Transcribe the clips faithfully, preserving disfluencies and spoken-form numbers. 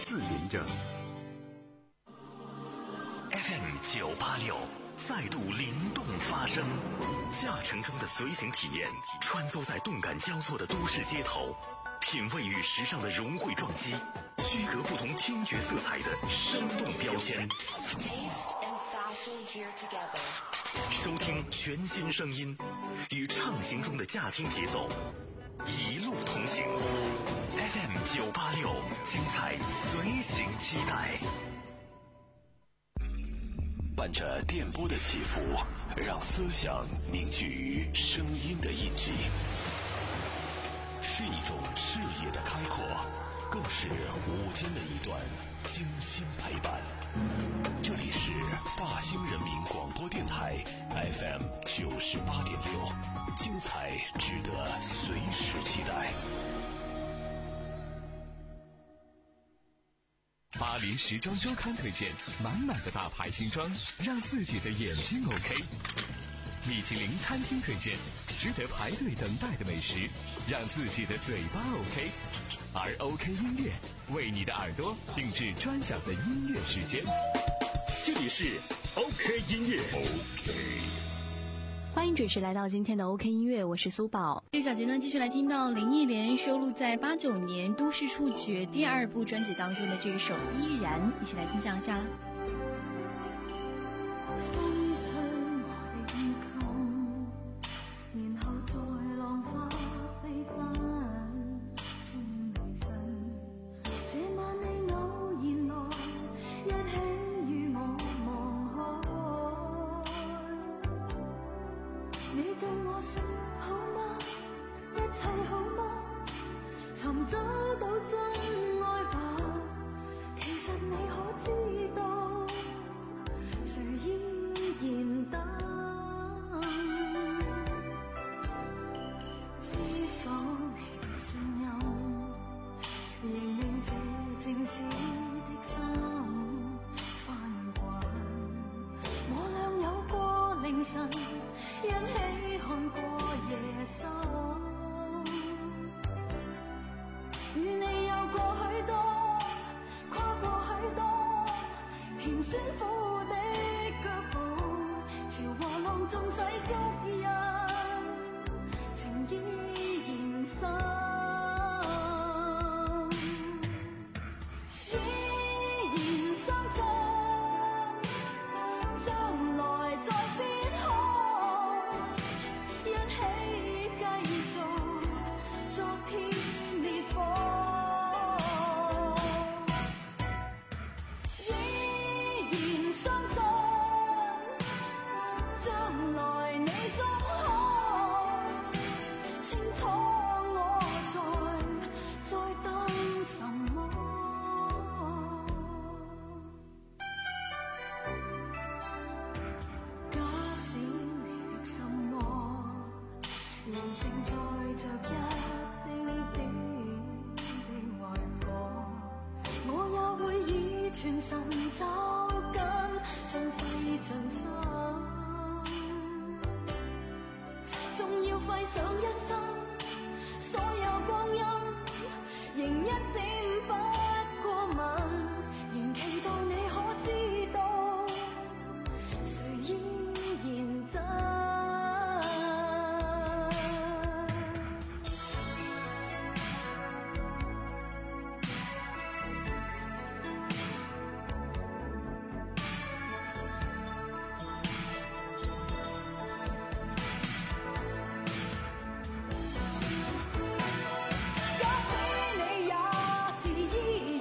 自吟着。 F M 九八六再度灵动发声，驾乘中的随行体验，穿梭在动感交错的都市街头，品味与时尚的融汇撞击，区隔不同听觉色彩的生动标签。收听全新声音，与畅行中的驾听节奏，一路同行。F M 九八六，精彩随行期待。伴着电波的起伏，让思想凝聚于声音的印记，是一种视野的开阔，更是午间的一段精心陪伴。这里是大兴人民广播电台 F M 九十八点六，精彩值得随时期待。 巴黎时装周刊推荐满满的大牌新装，让自己的眼睛 OK。米其林餐厅推荐值得排队等待的美食，让自己的嘴巴 OK。而 OK 音乐为你的耳朵定制专享的音乐时间。这里是 OK 音乐 OK。 欢迎准时来到今天的 OK 音乐，我是苏宝。 这小节呢，继续来听到林忆莲收录在八九年《都市触觉》第二部专辑当中的这一首《依然》，一起来分享一下。 假使你也是依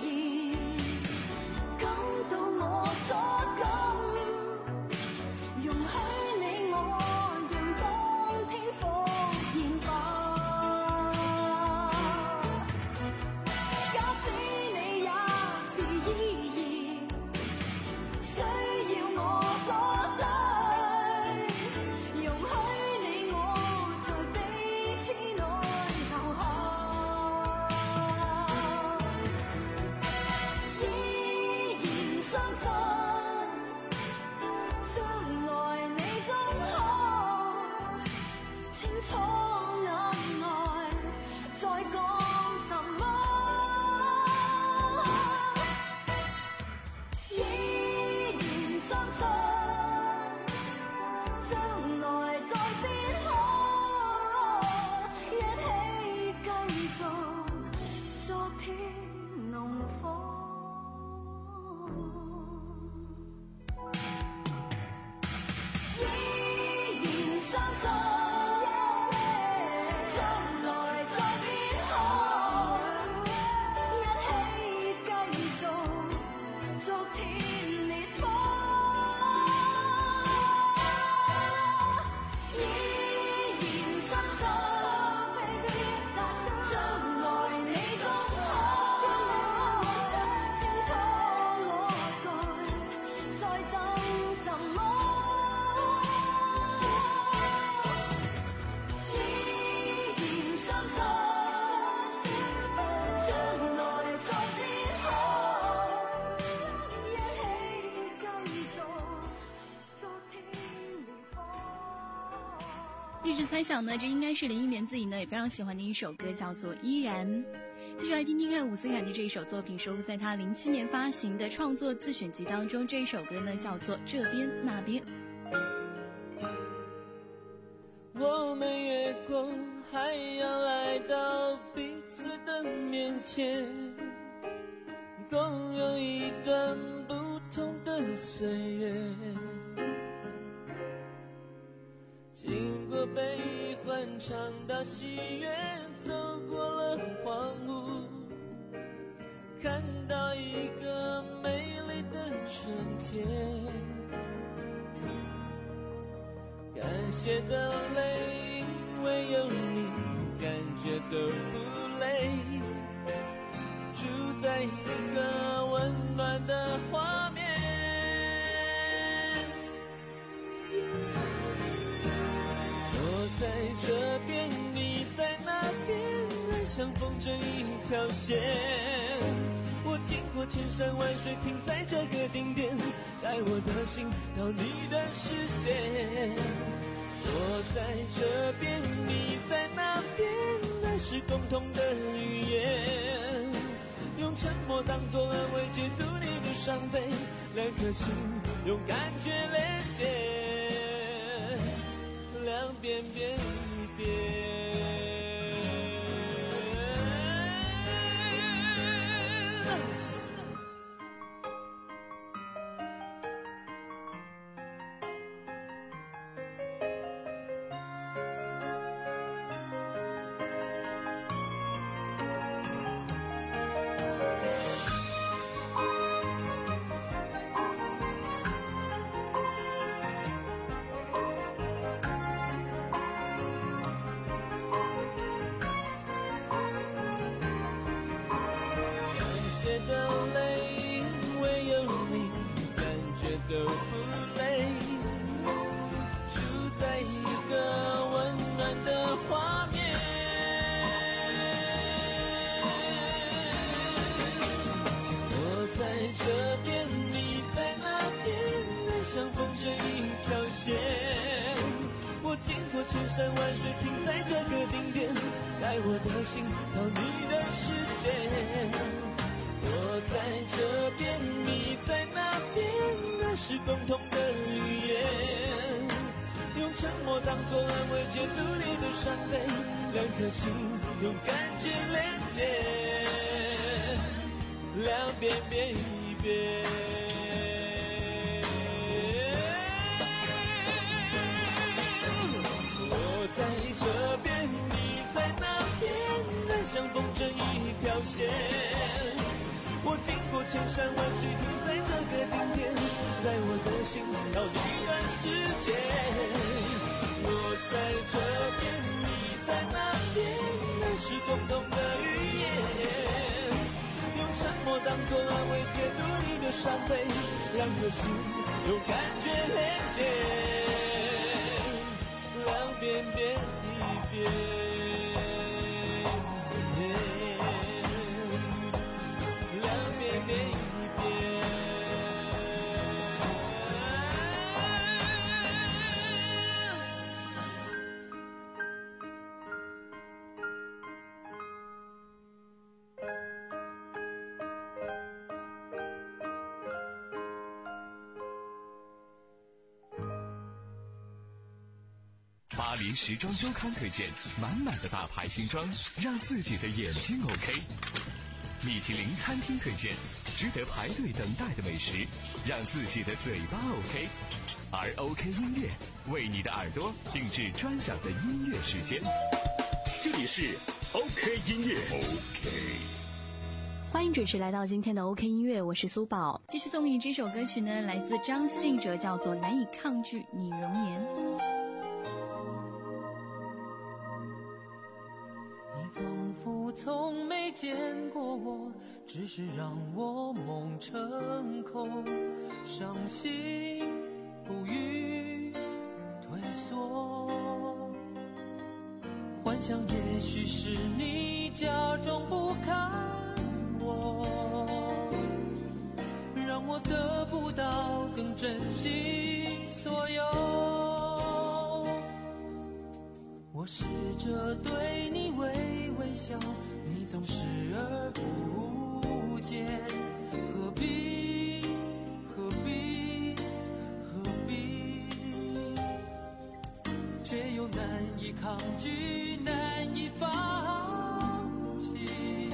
一直猜想呢，这应该是林忆莲自己呢也非常喜欢的一首歌，叫做《依然》。继续来听听看伍思凯的这一首作品，收录在他零七年发行的创作自选集当中。这一首歌呢叫做《这边那边》。 我们越过还要来到彼此的面前，共有一段不同的岁月，经过悲欢尝到喜悦，走过了荒芜，看到一个美丽的春天。感谢的泪，唯有你感觉都不累，住在一个温暖的画面。我在这边，你在那边，爱像风筝一条线。我经过千山万水，停在这个顶点，带我的心到你的世界。我在这边，你在那边，爱是共同的语言，用沉默当作安慰，解读你的伤悲，两颗心用感觉连接，两边变一边。的泪，唯有你感觉都不累，住在一个温暖的画面。我在这边，你在那边，爱像风筝一条线。我经过千山万水，停在这个顶点，带我的心到你的世界。我在这边，你在那边，那是共同的语言，用沉默当作安慰，解读你的伤悲，两颗心用感觉连接，两边变一边。我在这边，你在那边，爱像风筝一条线。我经过千山万水，停在这个顶点，在我的心到一段世界。我在这边，你在那边，那是共同的语言，用沉默当作安慰，解读你的伤悲，两颗心用感觉连接，两边变一边。 巴黎时装周刊推荐满满的大牌新装，让自己的眼睛 OK。 米其林餐厅推荐，值得排队等待的美食，让自己的嘴巴 OK。而 OK 音乐为你的耳朵定制专享的音乐时间。 这里是 OK 音乐 OK。 欢迎准时来到今天的 OK 音乐，我是苏宝。 继续送给你这首歌曲呢，来自张信哲，叫做《难以抗拒你容颜》。 你仿佛从没见过我，只是让我梦成空，伤心不语退缩，幻想也许是你假装不看我，让我得不到更珍惜所有。我试着对你微微笑，你总视而不见，何必何必何必，却又难以抗拒，难以放弃。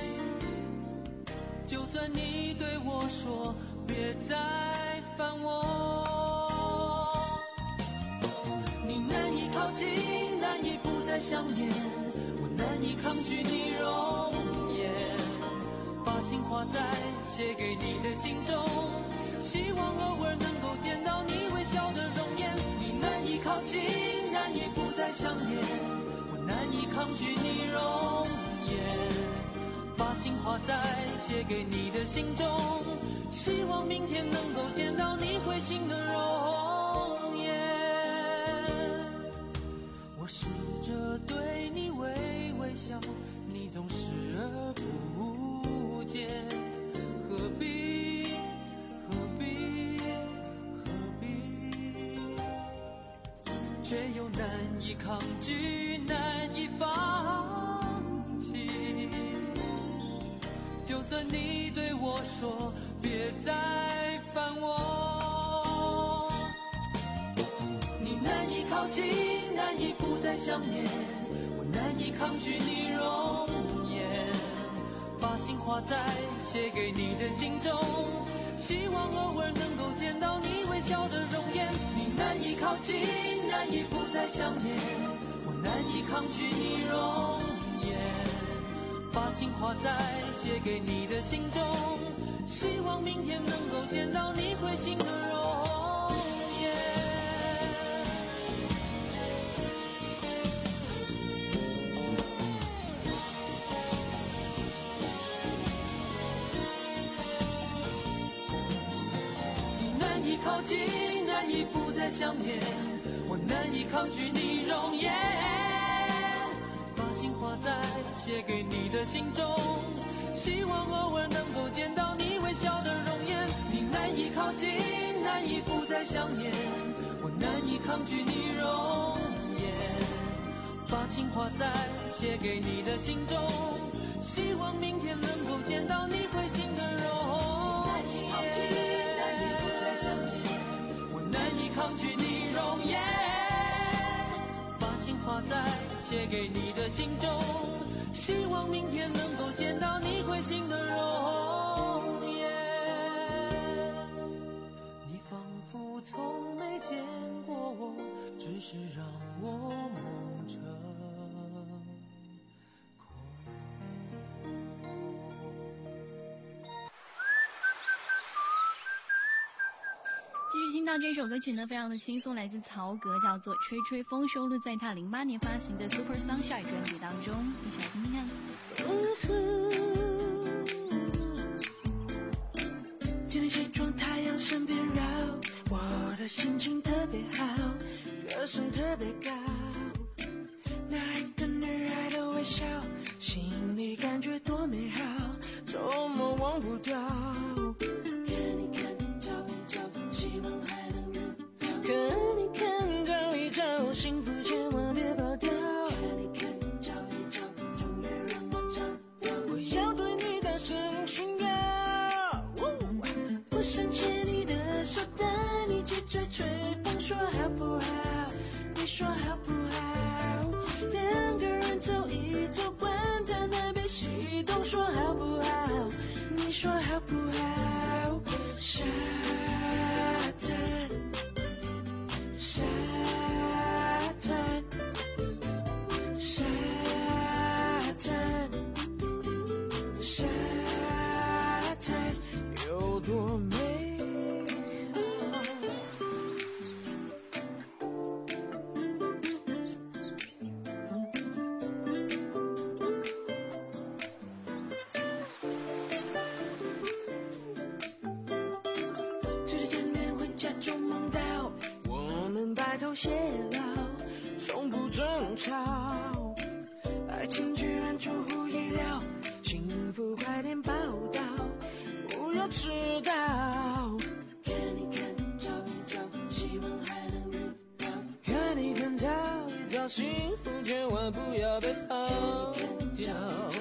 就算你对我说别再烦我，你难以靠近，难以不再想念，我难以抗拒你容颜，把心画在写给你的信中，希望偶尔能够见到你微笑的容颜。你难以靠近，难以不再想念，我难以抗拒你容颜，把心画在写给你的信中，希望明天能够见到你会心的容颜。我试着对你微微笑，你总视而不见，何必何必何必，却又难以抗拒，难以放弃。就算你对我说别再烦我，你难以靠近，难以不再想念，我难以抗拒你容颜，把心画在写给你的信中，希望偶尔能够见到你微笑的容颜。你难以靠近，难以不再想念，我难以抗拒你容颜，把心画在写给你的信中，希望明天能够见到你会心的容颜。你难以靠近，难以不再想念，我难以抗拒你容颜，把心画在写给你的信中，希望偶尔能够见到你微笑的容颜。你难以靠近，难以不再想念，我难以抗拒你容颜，把心画在写给你的信中，希望明天能够见到你会心的容颜。难以靠近，难以不再想念，我难以抗拒你容颜，把心画在写给你的信中，希望明天能够见到你会心的容颜。你仿佛从没见过我，只是让我梦成空。 继续听到这首歌曲呢，非常的轻松，来自曹格，叫做《吹吹风》，收录在他零八年发行的《Super Sunshine》专辑当中，一起来听听看。 今天起床太阳身边绕，我的心情特别好，歌声特别高，那一个女孩的微笑，心里感觉多美好，周末忘不掉。看一看照片照，希望还能看到。看一看照一照，幸福千万别跑掉。看一看照一照，终于让我找到。我要对你大声宣告，我想牵你的手，带你去吹吹风，说好不好？你说好不好？两个人走一走，管他南北西东，说好不好？ 好？沙滩，沙滩，沙滩，沙滩有多美好？这几天回家就梦到我们白头偕老，从不争吵，爱情居然出乎意料，幸福快点报道，不要迟到。看你看照一照，希望还能遇到。看你看照一照，幸福千万不要被抛掉。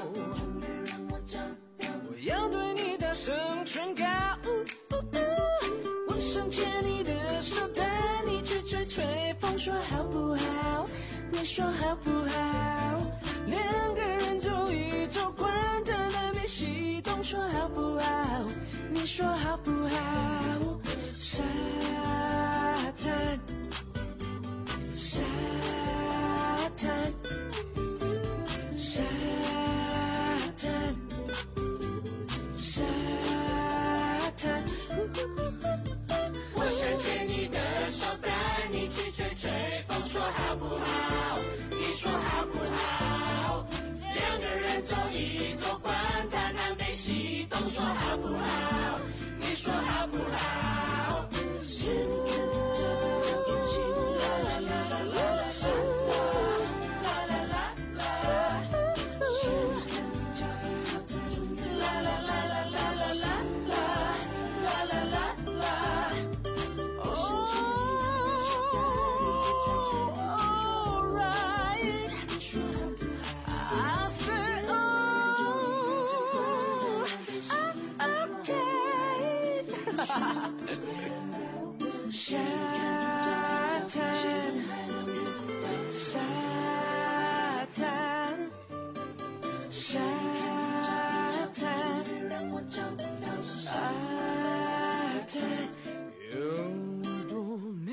我要对你大声劝告，我想牵你的手，带你去吹吹风，说好不好？你说好不好？两个人走一走，管他南北西东，说好不好？你说好不好？沙滩，沙滩，沙滩，沙滩。我想牵你的手，带你去吹吹风，说好不好？你说好不好？两个人走一走，管他南北西东，说好不好？你说好不好？沙滩，沙滩，沙滩，沙滩有多美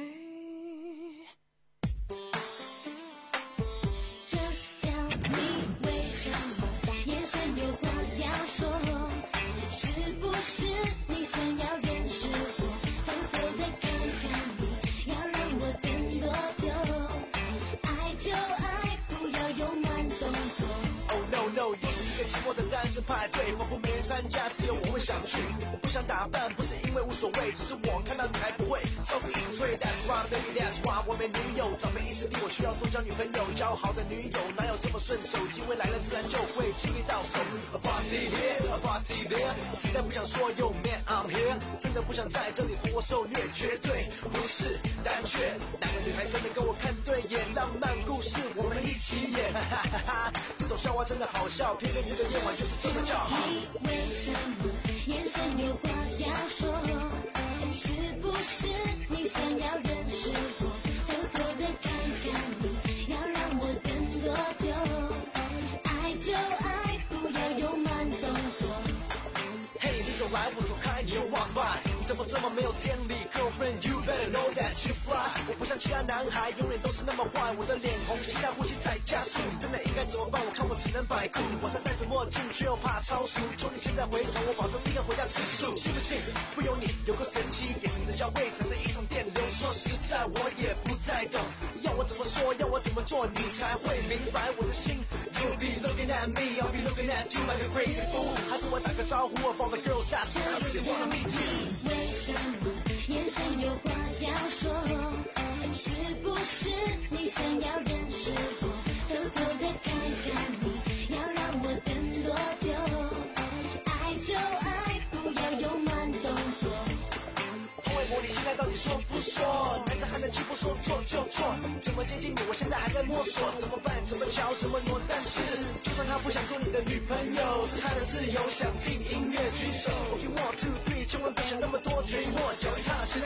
？Just tell me， 为什么眼神有话要说？是不是你想要认识我？偷偷的看看你，要让我等多久？爱就爱，不要有慢动作。 Oh no no， 又是一个寂寞的单身派对，仿佛没人参加，只有我会想去。我不想打扮，不是因为无所谓，只是我看到你还不会，手指一直吹 That's why baby that's why 我没女友，长辈一直逼我需要多交女朋友，交好的女友哪有这么顺手？机会来了自然就会轻易到手。A party here, a party there， 实在不想说 Yo man I'm here， 真的不想在这里活活受虐，绝对不是胆怯。哪个女孩真的跟我看对眼？浪漫故事我们一起演，哈哈哈哈！这种笑话真的好笑，偏偏这个夜晚就是这么叫好。 你为什么眼神有话要说？是不是你想要认识我？偷偷的看看你，要让我等多久？爱就爱，不要有慢动作。 嘿，你走来我走开，你又 walk by， 你怎么这么没有天理 ？Girlfriend you better know that you fly。我不像其他男孩，永远都是那么坏，我的脸红，心跳呼吸在加速，真的应该怎么办？我看我只能摆酷，晚上戴着墨镜却又怕超速，求你现在回头，我保证立刻回家吃素，信不信？不由你，有个神奇，眼神的交汇产生一种电流。说实在，我也不太懂，要我怎么说，要我怎么做，你才会明白我的心。You'll be looking at me, I'll be looking at you like a crazy fool。还跟我打个招呼，for the girls I see, I really wanna meet you。 为什么眼神有话要说？是不是你想要认识我？偷偷的看看你，要让我等多久？爱就爱，不要有慢动作。 红卫魔，你现在到底说不说？男子汉的气不说错就错，怎么接近你？我现在还在摸索，怎么办？怎么瞧？怎么挪？但是，就算他不想做你的女朋友，是他的自由，想听音乐举手。If you want to three，千万别想那么多，追我，脚一踏，现在开始动。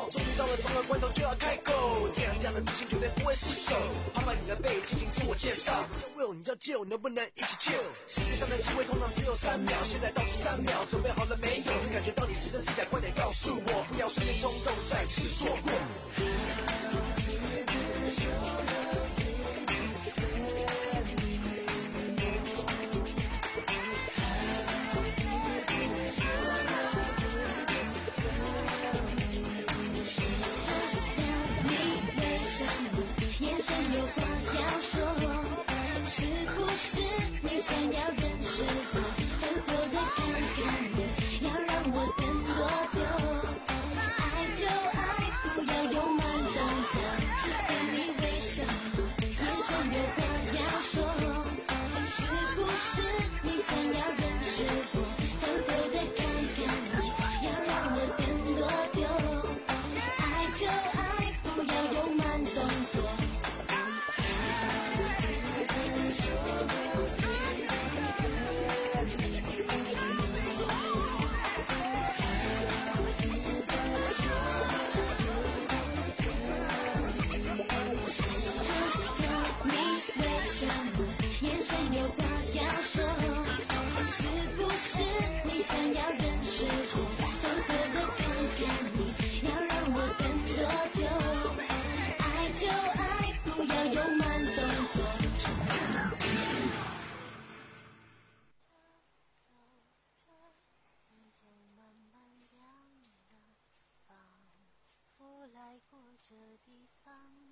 终于到了重要关头就要开口，这样这样的自信绝对不会失手。拍拍你的背，进行自我介绍。我叫 Will， 你叫 Jill， 能不能一起 chill？ 世界上的机会通常只有三秒，现在倒数三秒，准备好了没有？这感觉到底是真是假？快点告诉我，不要瞬间冲动，再次错过。 有话要说，是不是你想要认识我？偷偷的看看你，要让我等多久？爱就爱，不要有慢动作。Just tell me为什么眼神有话要说？是不是你想要认识我？偷偷的看看你，要让我等多久？爱就爱，不要有慢动作。有话要说，是不是你想要认识我？偷偷的看看你，要让我等多久？爱就爱，不要有慢动作。天就慢慢亮了，仿佛来过这地方。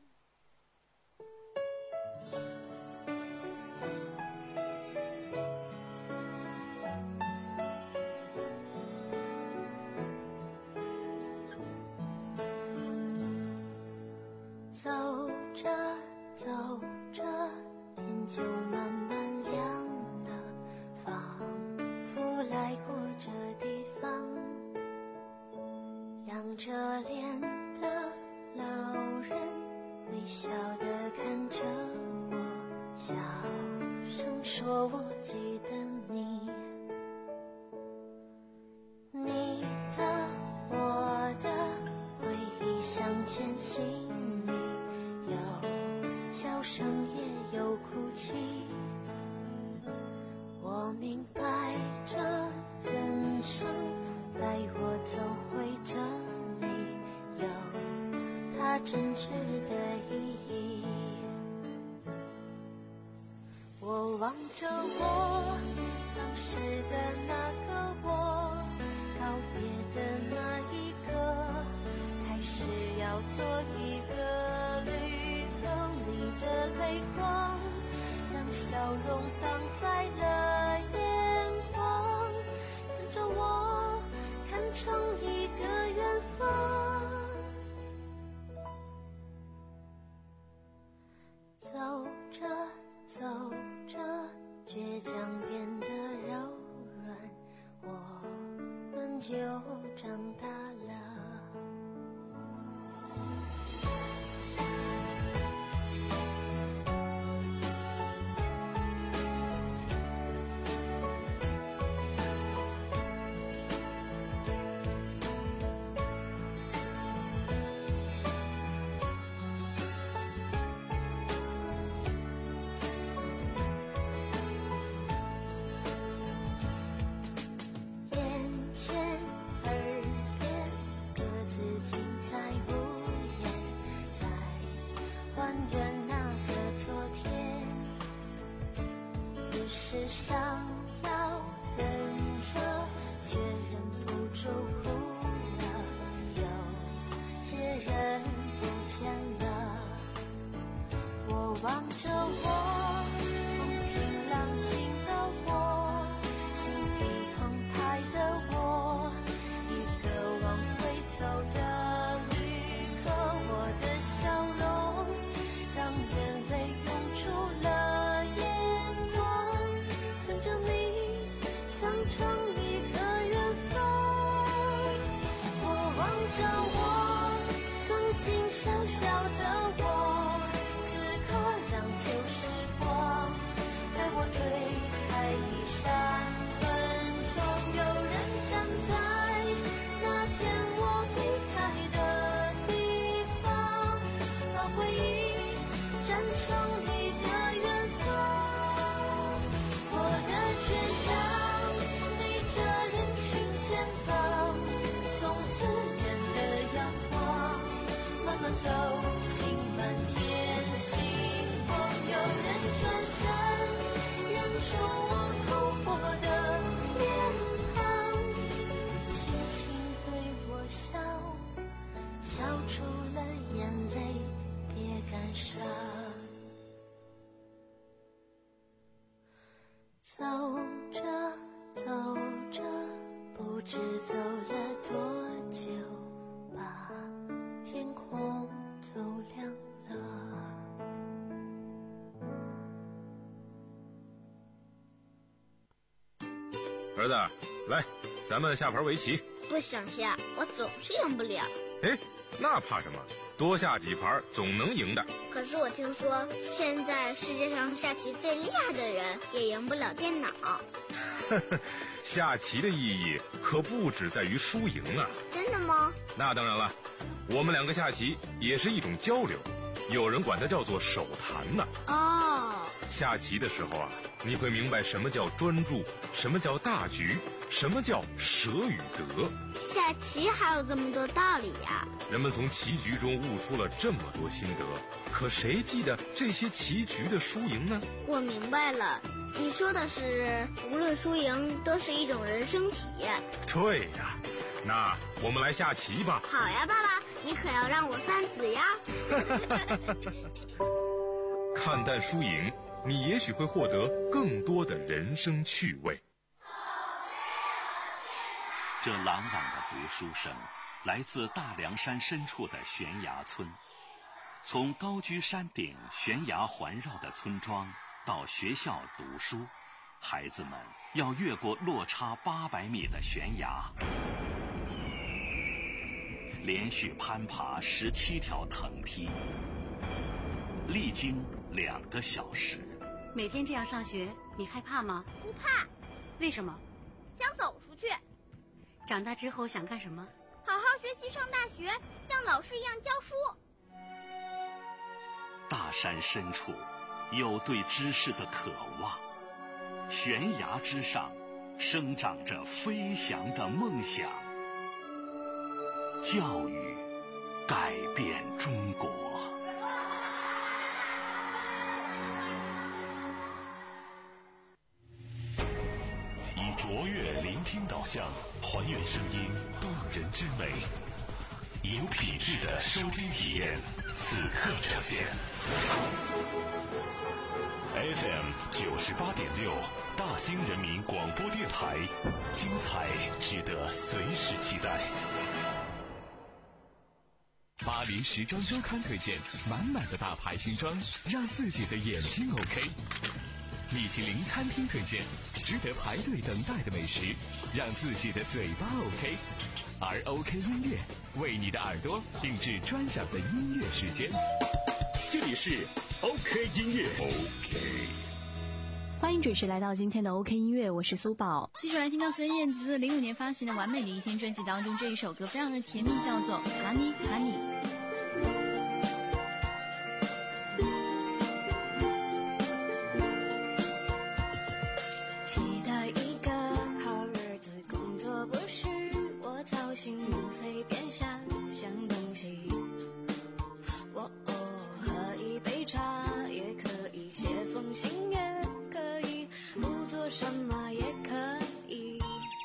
走着走着，天就慢慢亮了，仿佛来过这地方。仰着脸的老人微笑地看着我，小声说我记得你，你的我的回忆向前行，笑声也有哭泣，我明白这人生带我走回这里，有它真挚的意义。我望着我当时的那个我，告别的那一刻，开始要做一个旅的泪光，让笑容挡在了眼眶，看着我看成一个远方。走着走着，倔强变得柔软，我们就长大了。是想要忍着，却忍不住哭了。有些人不见了，我望着我风平浪静的我，心底澎湃的我，一个往回走的旅客，我的笑容让眼泪涌出了眼眶。想着你，想成一个远方。我望着我曾经小小的我，此刻让旧时光带我推开一扇门窗。有人站在那天我离开的么走进满天星光，有人转身认出我哭过的脸庞，轻轻对我笑，笑出了眼泪，别感伤。走着走着，不知走了多久，把天空走亮了。 儿子，来，咱们下盘围棋。 不想下，我总是赢不了。 哎，那怕什么？多下几盘总能赢的。 可是我听说，现在世界上下棋最厉害的人也赢不了电脑。 下棋的意义可不只在于输赢啊！ 真的吗？ 那当然了，我们两个下棋也是一种交流，有人管它叫做手谈呢。 哦， 下棋的时候啊，你会明白什么叫专注，什么叫大局，什么叫舍与得。 下棋还有这么多道理呀！ 人们从棋局中悟出了这么多心得，可谁记得这些棋局的输赢呢？ 我明白了，你说的是无论输赢都是一种人生体验。 对呀，那我们来下棋吧。 好呀，爸爸，你可要让我三子呀。 看淡输赢，你也许会获得更多的人生趣味。 这朗朗的读书声来自大凉山深处的悬崖村。从高居山顶悬崖环绕的村庄到学校读书，孩子们要越过落差八百米的悬崖，连续攀爬十七条藤梯，历经两个小时。 每天这样上学，你害怕吗？ 不怕。 为什么？ 想走出去。 长大之后想干什么？ 好好学习，上大学，像老师一样教书。 大山深处有对知识的渴望，悬崖之上生长着飞翔的梦想。教育改变中国。 以卓越聆听导向，还原声音动人之美，有品质的收听体验，此刻呈现。F M 九十八点六，大兴人民广播电台，精彩值得随时期待。 巴黎时装周刊推荐满满的大牌新装，让自己的眼睛 OK。米其林餐厅推荐值得排队等待的美食，让自己的嘴巴 OK。而 OK 音乐为你的耳朵定制专享的音乐时间。这里是 OK 音乐 OK。 欢迎准时来到今天的 OK 音乐，我是苏宝。 继续来听到孙燕姿零五年发行的《完美的一天》专辑当中这一首歌，非常的甜蜜，叫做《Honey Honey》。 期待一个好日子，工作不是我操心，能随便想想东西。我哦，喝一杯茶也可以，写封信也可以，不做什么也可以。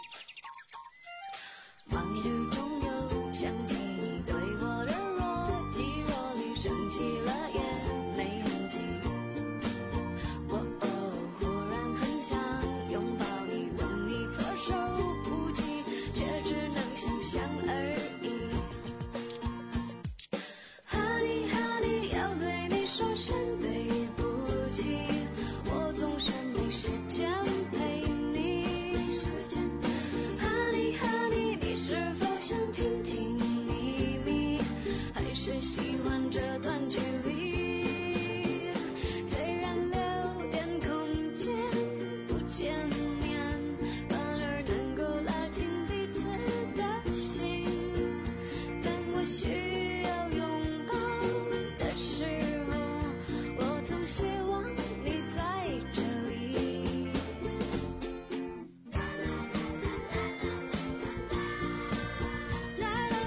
往日中有想起你对我的若即若离，生气了也没痕迹。我哦，忽然很想拥抱你，问你措手不及，却只能想象而已。Honey Honey， 要对你说声对不起，我总是没时间陪你。Honey Honey， 你是否想听听秘密，还是喜欢这段距离？虽然留点空间不见面，反而能够拉近彼此的心。当我需要拥抱的时候，我总希望你在这里。啦啦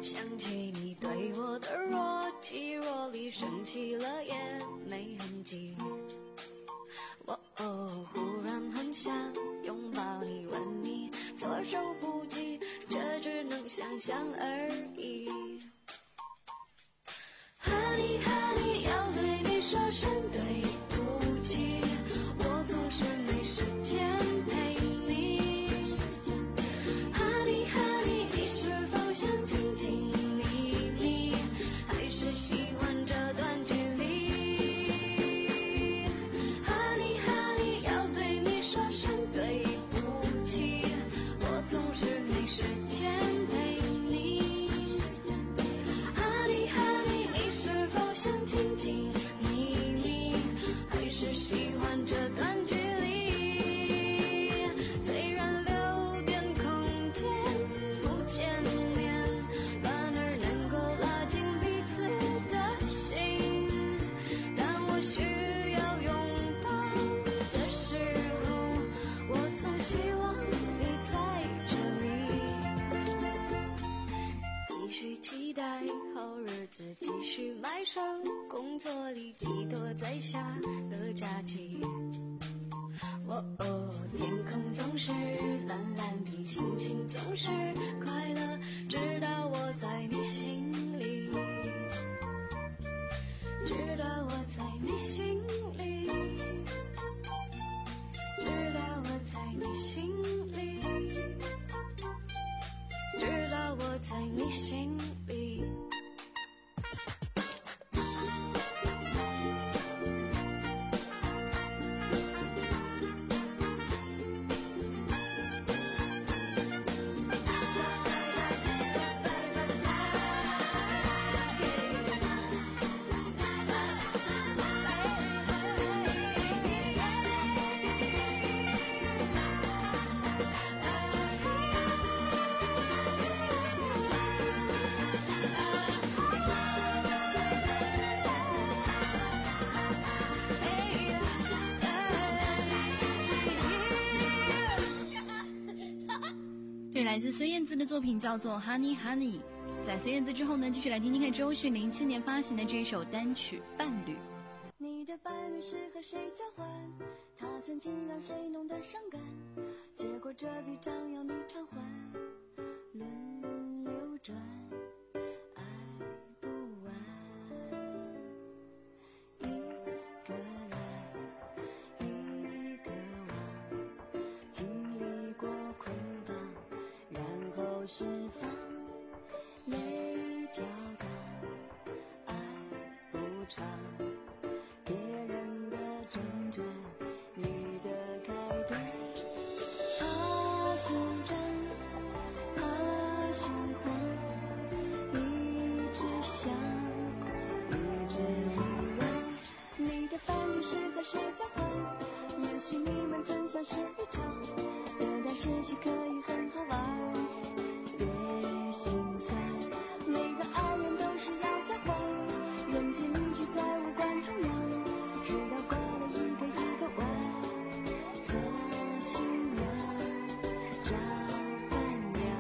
想起你对我的若即若离，生气了也没痕迹。我哦，忽然很想拥抱你，吻你，措手不及，这只能想象而已。Honey Honey， 要对你说声对不起，我总是没时间陪你。Honey Honey， 你是否想紧紧密密，还是喜欢这段距离？Honey Honey， 要对你说声对不起，我总是没时间陪你。Honey Honey， 你是否想紧紧密密，还是喜欢这段距离？虽然留点空间不见面，反而能够拉近彼此的心。当我需要拥抱的时候，我总希望你在这里。继续期待好日子，继续埋首工作里，寄托在下的假期。哦哦，天空总是蓝蓝的，心情总是快乐，直到我在你心里，直到我在你心里，直到我在你心里，直到我在你心里。 这来自孙燕姿的作品叫做 Honey Honey。 在孙燕姿之后呢，继续来听听看周迅零七年发行的这一首单曲《伴侣》。 你的伴侣是和谁交换？他曾经让谁弄得伤感？结果这笔账要你偿还，轮流转，爱不完。一个来，一个往，经历过捆绑，然后释放，泪飘荡，爱不长。别人的征战，你的开端。他心真，他心慌，一直想，一直遗忘。你的伴侣是和谁交换？也许你们曾相识一场，等待失去可以很好玩。别心酸，每个爱人都是要交换，人间凝聚在无关痛痒。直到挂了一个一个弯，做新娘找伴娘。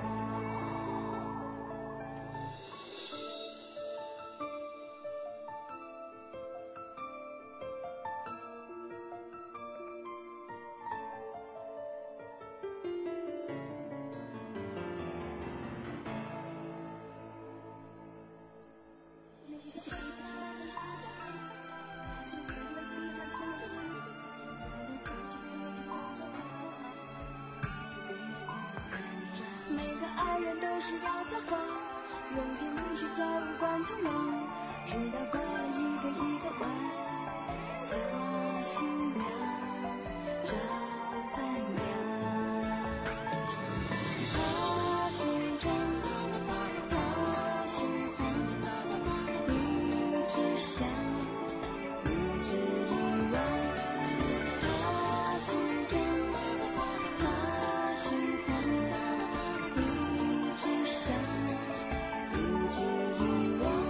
每个爱人都是要交换，人间凝聚在无关痛痒，直到挂了一个一个弯，做新娘找伴娘。他心真，他心慌，一直想，一直遗忘。他心真，他心慌，一直想，一直遗忘。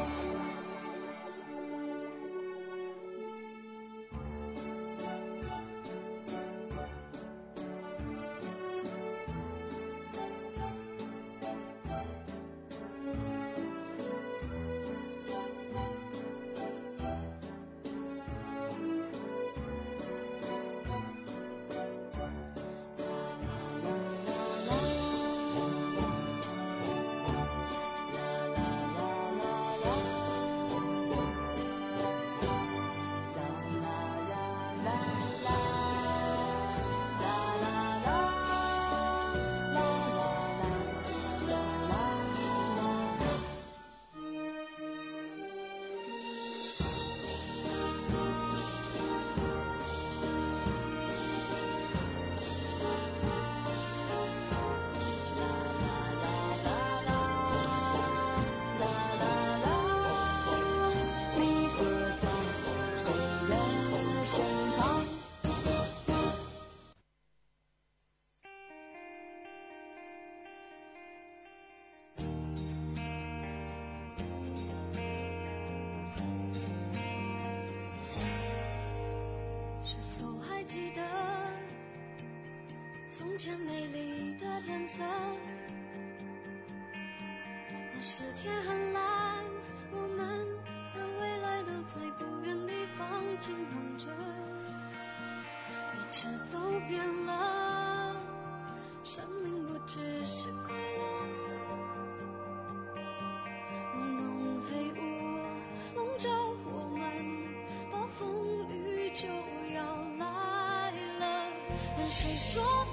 记得从前美丽的天色，那时天很蓝，我们的未来都在不远地方静候着，一切都变了，生命不只是快乐。当浓黑雾笼罩我们，暴风雨就要来了，但谁说不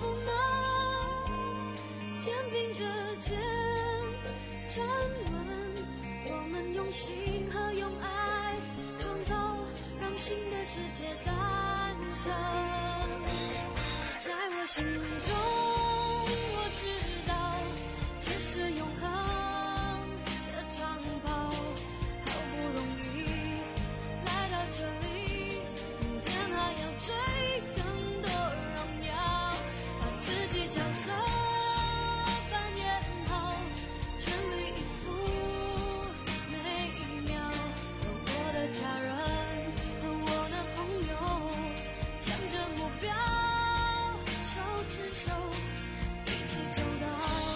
能肩并着肩站稳？我们用心和用爱创造，让新的世界诞生。在我心中我知道，这是永恒的长跑，好不容易来到这里，明天还要追更多荣耀，把自己角色扮演好，全力以赴每一秒，有我的家人和我的朋友，向着目标手牵手一起走到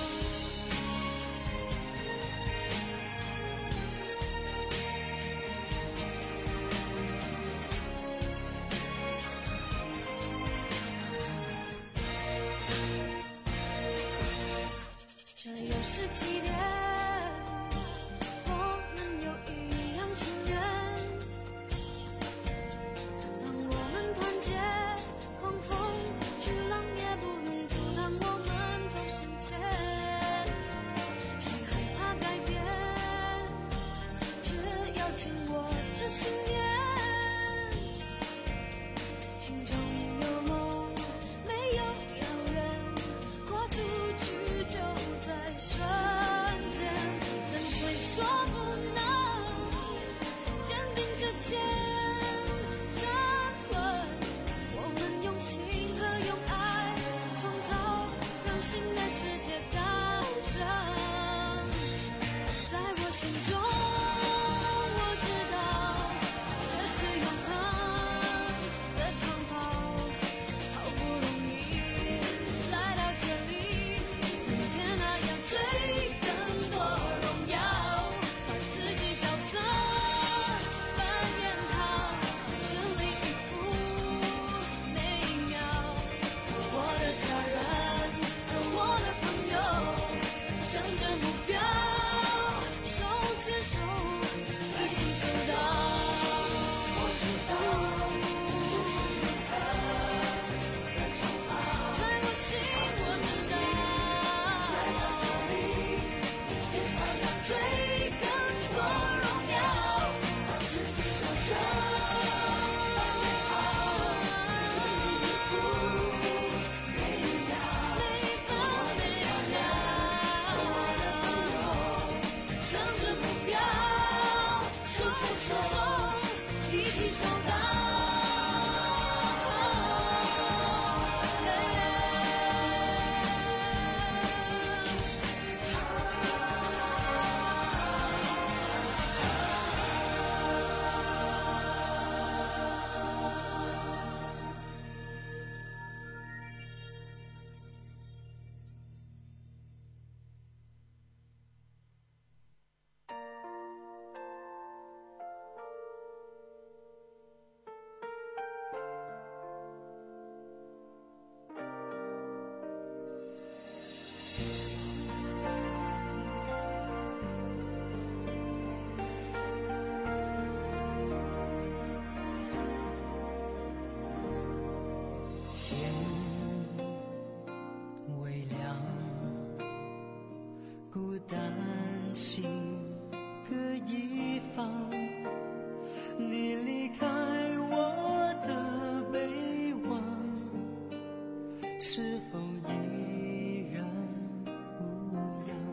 这又是几点？我们有一样心愿。当我们团结，狂风巨浪也不能阻挡我们走向前。谁害怕改变，却要紧握着信念。心中有梦，没有遥远，跨出去就在瞬间。但谁说不能肩并着肩站稳？我们用心和用爱创造，让新的世界诞生。在我心中我知道，这是永恒的长跑，好不容易来到这里，明天还要追更多荣耀，把自己角色扮演好，全力以赴每一秒，和我的家人和我的朋友，向着目标手牵手一起走到。我知道这是永恒的长跑，在我心我知道，来到这里，明天还要追更多荣耀，把自己角色扮演好，全力以赴每一秒，每一分每一秒，和我的朋友，向着目标手牵手一起走到。 天微亮，孤单心各一方。你离开我的北望，是否依然无恙？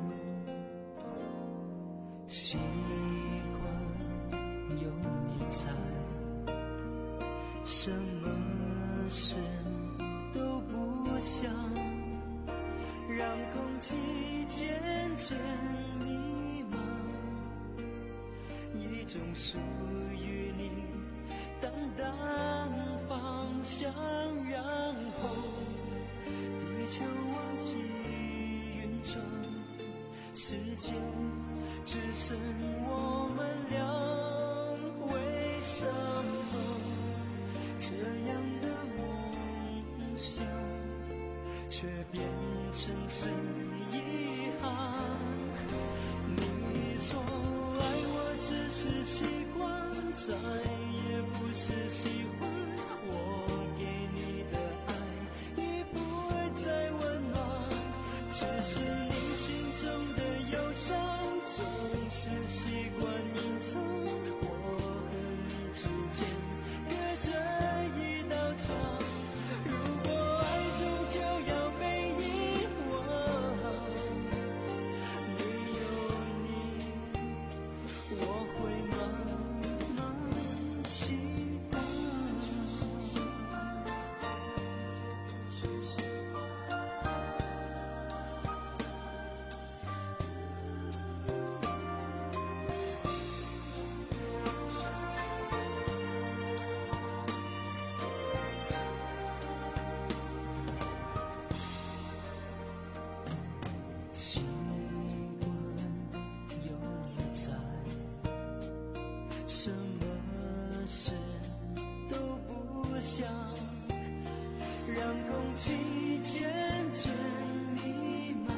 习惯有你在，什么事都不想，让空气渐渐弥漫，一种属于你淡淡芳香。 界只剩我们俩，为什么这样的梦想却变成是遗憾？你说爱我只是习惯，再也不是喜欢，我给你的爱已不会再温暖，只是你心中的忧伤总是习惯隐藏，我和你之间隔着一道墙，如果爱终究要被遗忘，没有你我会慢慢习惯。习惯有你在，什么事都不想，让空气渐渐弥漫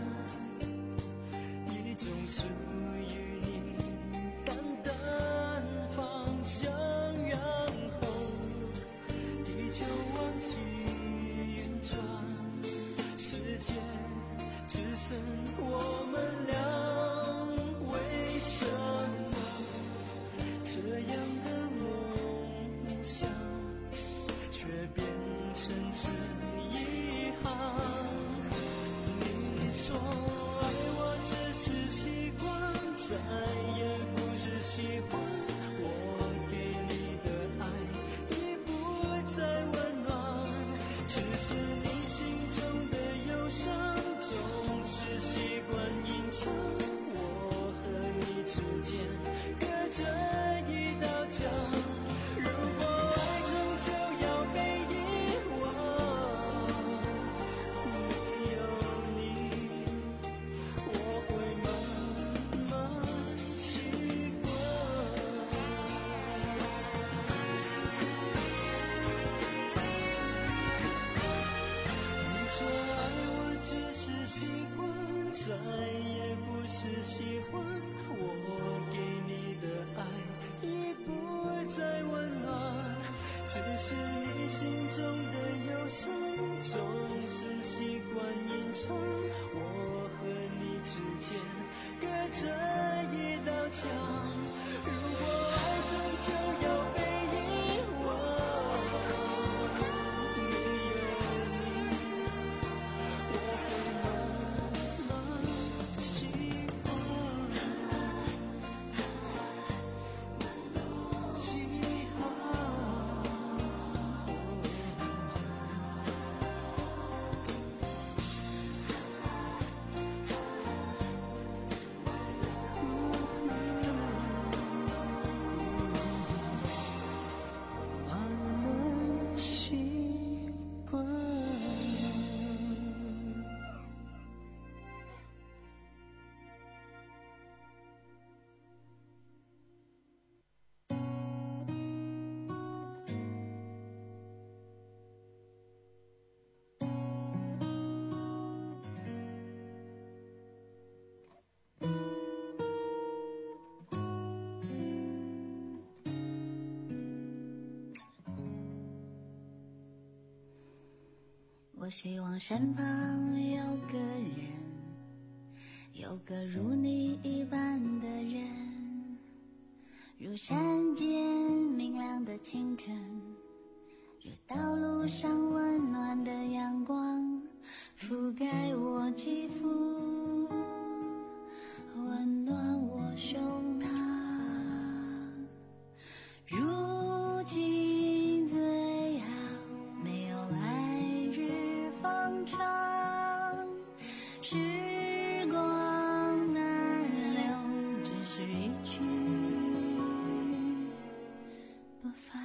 一种属于你淡淡芳香，然后地球忘记运转，世界只剩我们俩，为什么这样的梦想却变成是遗憾？你说爱我只是习惯，再也不是喜欢，我给你的爱已不会再温暖，只是你心中的忧伤总是习惯隐藏，我和你之间隔着一道墙，如果爱终究要被遗忘，没有你我会慢慢习惯。你说爱我只是习惯，再也不是喜欢，我给你的爱已不会再温暖，只是你心中的忧伤总是习惯隐藏，我和你之间隔着一道墙，如果爱终究要被遗忘，没有你我会慢慢习惯，习惯。慢慢习惯。 我希望身旁有个人，有个如你一般的人，如山间明亮的清晨，如道路上温暖的阳光，覆盖我肌肤，温暖我胸膛。如今最好没有来日方长，时光难留，只是一去不返。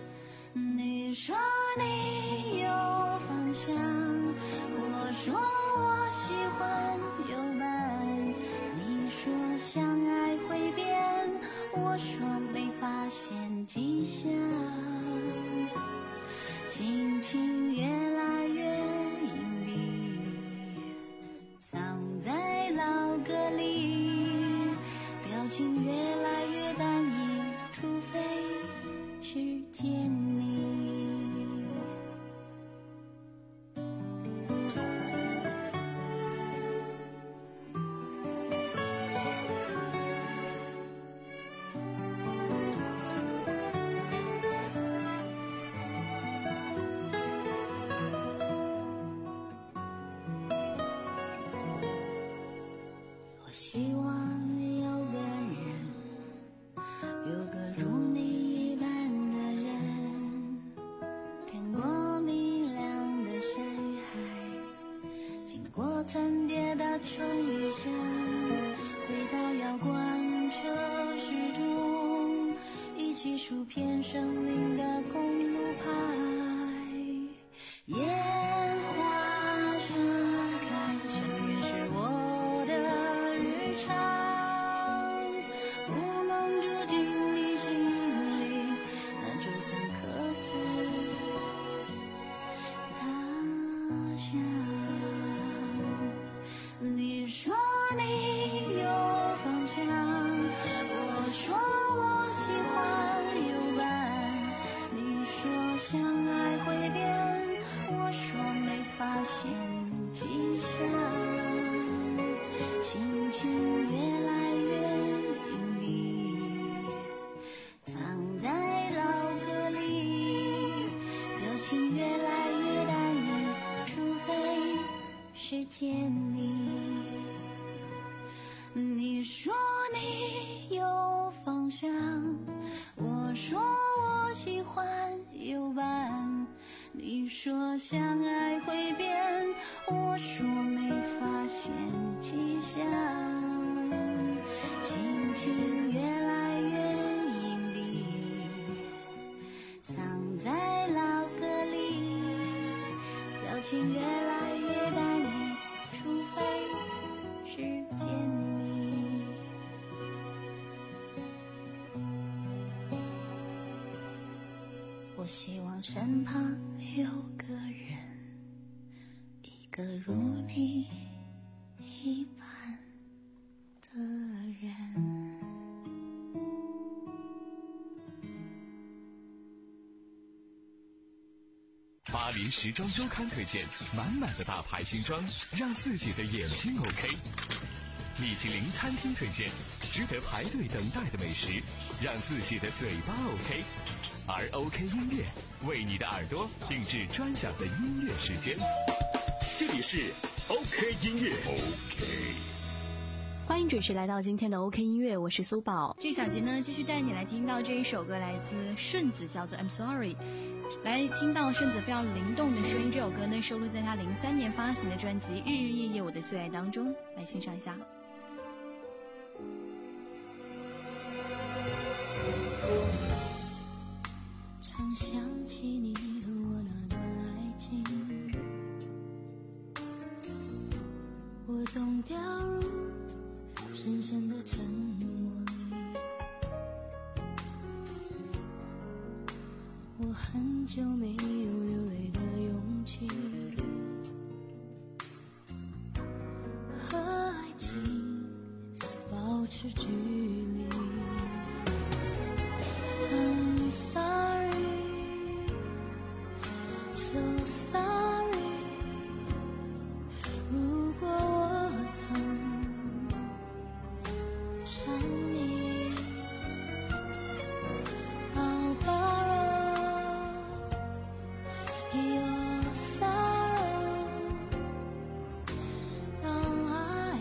你说你有方向，我说我喜欢有伴，你说相爱会变，我说没发现迹象，心情越来越隐蔽，藏在老歌里，表情越来越单一，除非是见你。我希望有个人，有个如你一般的人，看过明亮的山海，经过层叠的春雨香，回到遥观车时钟，一起数片生命的公路牌。烟花盛开，相遇是我的日常，不能住进你心里，那就算客死他乡。你说你有方向，我说我喜欢有伴，你说相爱会变，我说没发现迹象，心情越来越隐秘，藏在老歌里，表情越来越单一，除非是见你。你说你有方向，我说我喜欢有伴，你说相爱会变，我说没发现迹象，心情越来越隐蔽，藏在老歌里，表情越来越单一，除非是见你。我希望身旁有个人，一个如你一般的人。 巴黎时装周刊推荐满满的大牌新装，让自己的眼睛 OK。米其林餐厅推荐值得排队等待的美食，让自己的嘴巴 OK。而 OK 音乐为你的耳朵定制专享的音乐时间。这里是 OK 音乐 OK。 欢迎准时来到今天的 OK 音乐，我是苏宝。 这小节呢，继续带你来听到这一首歌，来自顺子，叫做 I'm Sorry。来听到顺子非常灵动的声音，这首歌呢收录在他零三年发行的专辑《日日夜夜我的最爱》当中，来欣赏一下。 常想起你和我那段爱情，我总掉入深深的沉默里，我很久没有流泪的勇气，和爱情保持距离。I'm sorry, so sorry， 如果我曾伤你 I'll borrow your sorrow， 当爱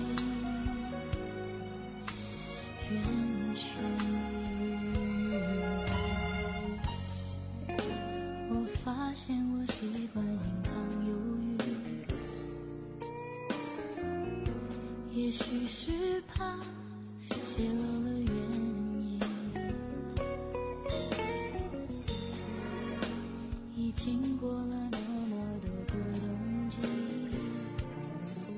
远去，我发现我习惯隐藏犹豫，也许是怕泄露了原因，已经过了那么多个冬季，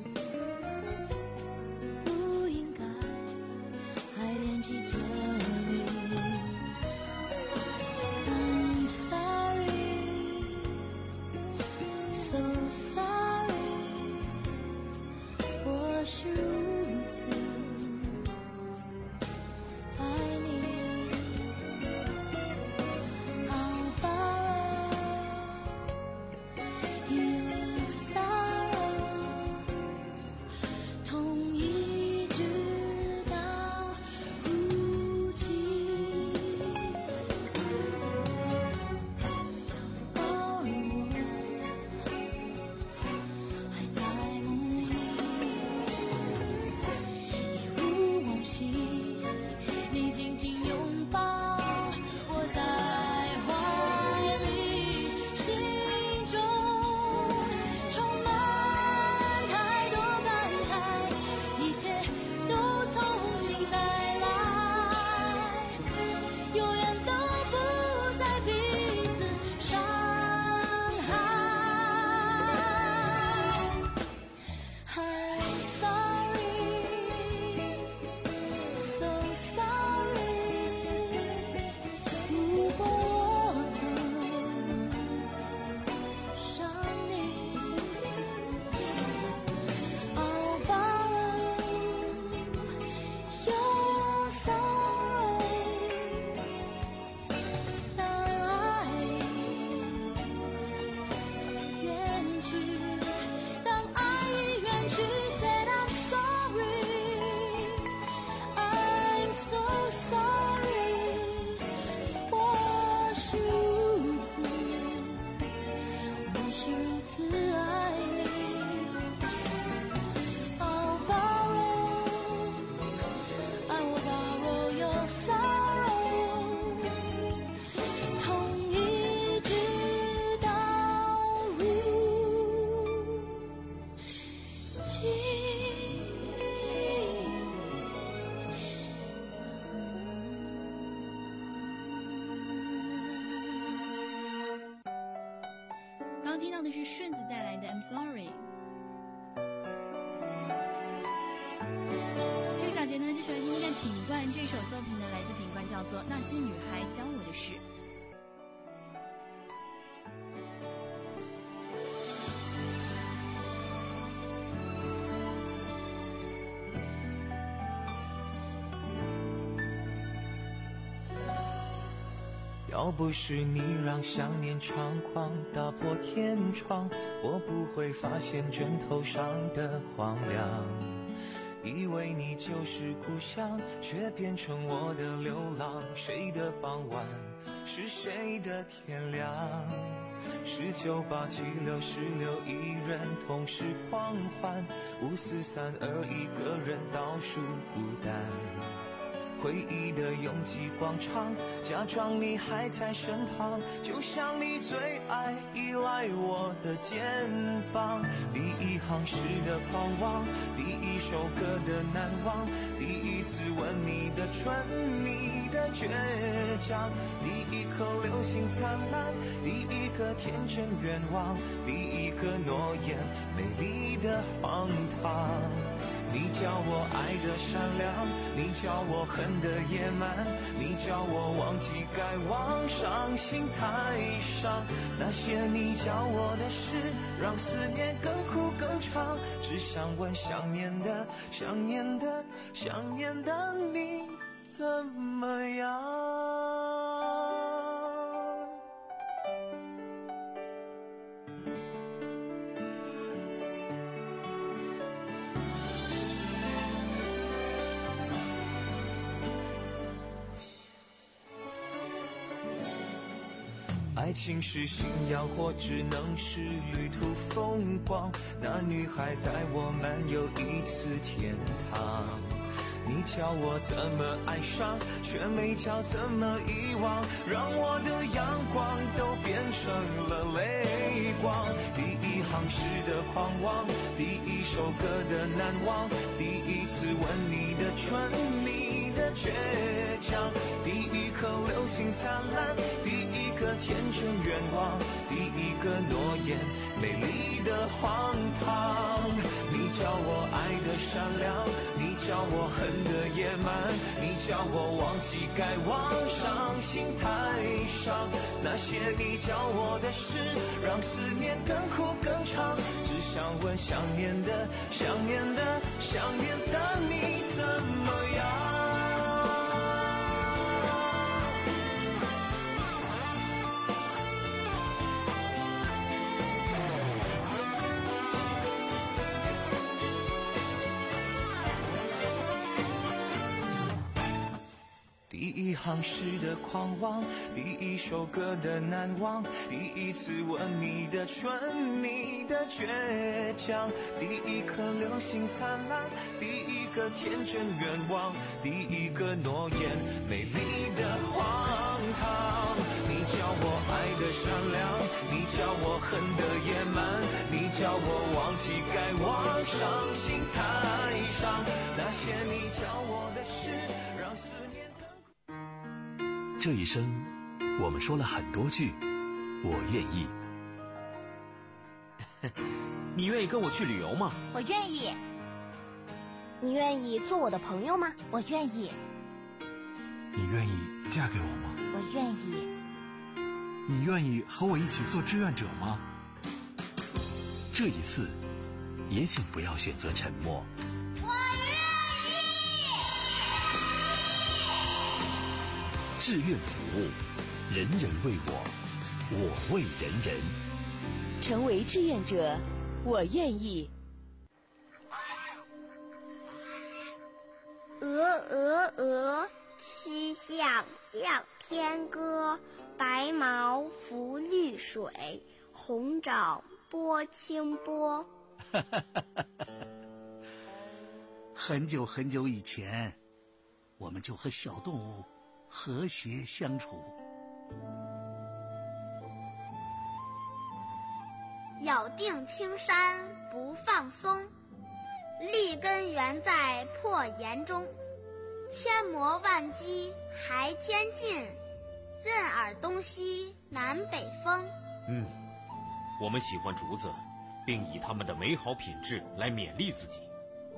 听到的是顺子带来的 I'm Sorry。 这个小节呢，继续来听听看品冠这首作品呢，来自品冠，叫做《那些女孩教我的事》。 要不是你让想念猖狂打破天窗，我不会发现枕头上的荒凉。以为你就是故乡，却变成我的流浪。谁的傍晚是谁的天亮？十九八七六十六，一人同时狂欢。五四三二，一个人倒数孤单。回忆的拥挤广场，假装你还在身旁，就像你最爱依赖我的肩膀。第一行诗的狂妄，第一首歌的难忘，第一次吻你的唇，你的倔强，第一颗流星灿烂，第一个天真愿望，第一个诺言美丽的荒唐。你叫我爱的善良，你叫我恨的野蛮，你叫我忘记该忘，伤心太伤。那些你教我的事，让思念更苦更长。只想问想念的想念的想念的你怎么样？爱情是信仰，或只能是旅途风光。那女孩带我漫游一次天堂。你教我怎么爱上，却没教怎么遗忘，让我的阳光都变成了泪光。第一行诗的狂妄，第一首歌的难忘，第一次吻你的唇，你的倔强，第一颗流星灿烂，第一个天真愿望，第一个诺言美丽的荒唐。你教我爱的善良，你教我恨的野蛮，你教我忘记该忘，伤心太伤。那些你教我的事，让思念更苦更长。只想问想念的想念的想念的你怎么样？第一行诗的狂妄，第一首歌的难忘，第一次吻你的唇，你的倔强，第一颗流星灿烂，第一个天真愿望，第一个诺言美丽的荒唐。你教我爱的善良，你教我恨的野蛮，你教我忘记该忘，伤心太伤。那些你教我的事，让思念更这一生，我们说了很多句我愿意。 你愿意跟我去旅游吗？ 我愿意。你愿意做我的朋友吗？我愿意。 你愿意嫁给我吗？ 我愿意。 你愿意和我一起做志愿者吗？ 这一次，也请不要选择沉默。志愿服务，人人为我，我为人人。 成为志愿者，我愿意。 鹅鹅鹅，曲项向天歌。白毛浮绿水，红掌拨清波。 很久很久以前，我们就和小动物和谐相处。 咬定青山不放松，立根原在破岩中。千磨万击还坚劲，任尔东西南北风。 嗯， 我们喜欢竹子，并以它们的美好品质来勉励自己。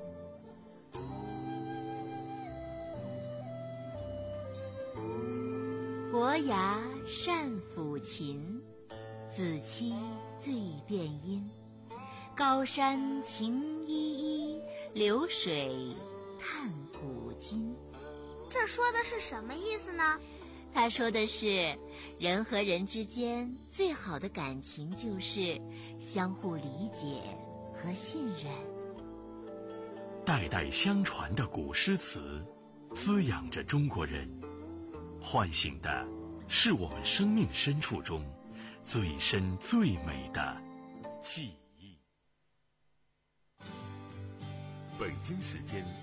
伯牙善抚琴，子期最辨音。高山晴依依，流水叹古今。 这说的是什么意思呢？ 他说的是，人和人之间最好的感情就是相互理解和信任。 代代相传的古诗词，滋养着中国人，唤醒的是我们生命深处中最深最美的记忆。 北京时间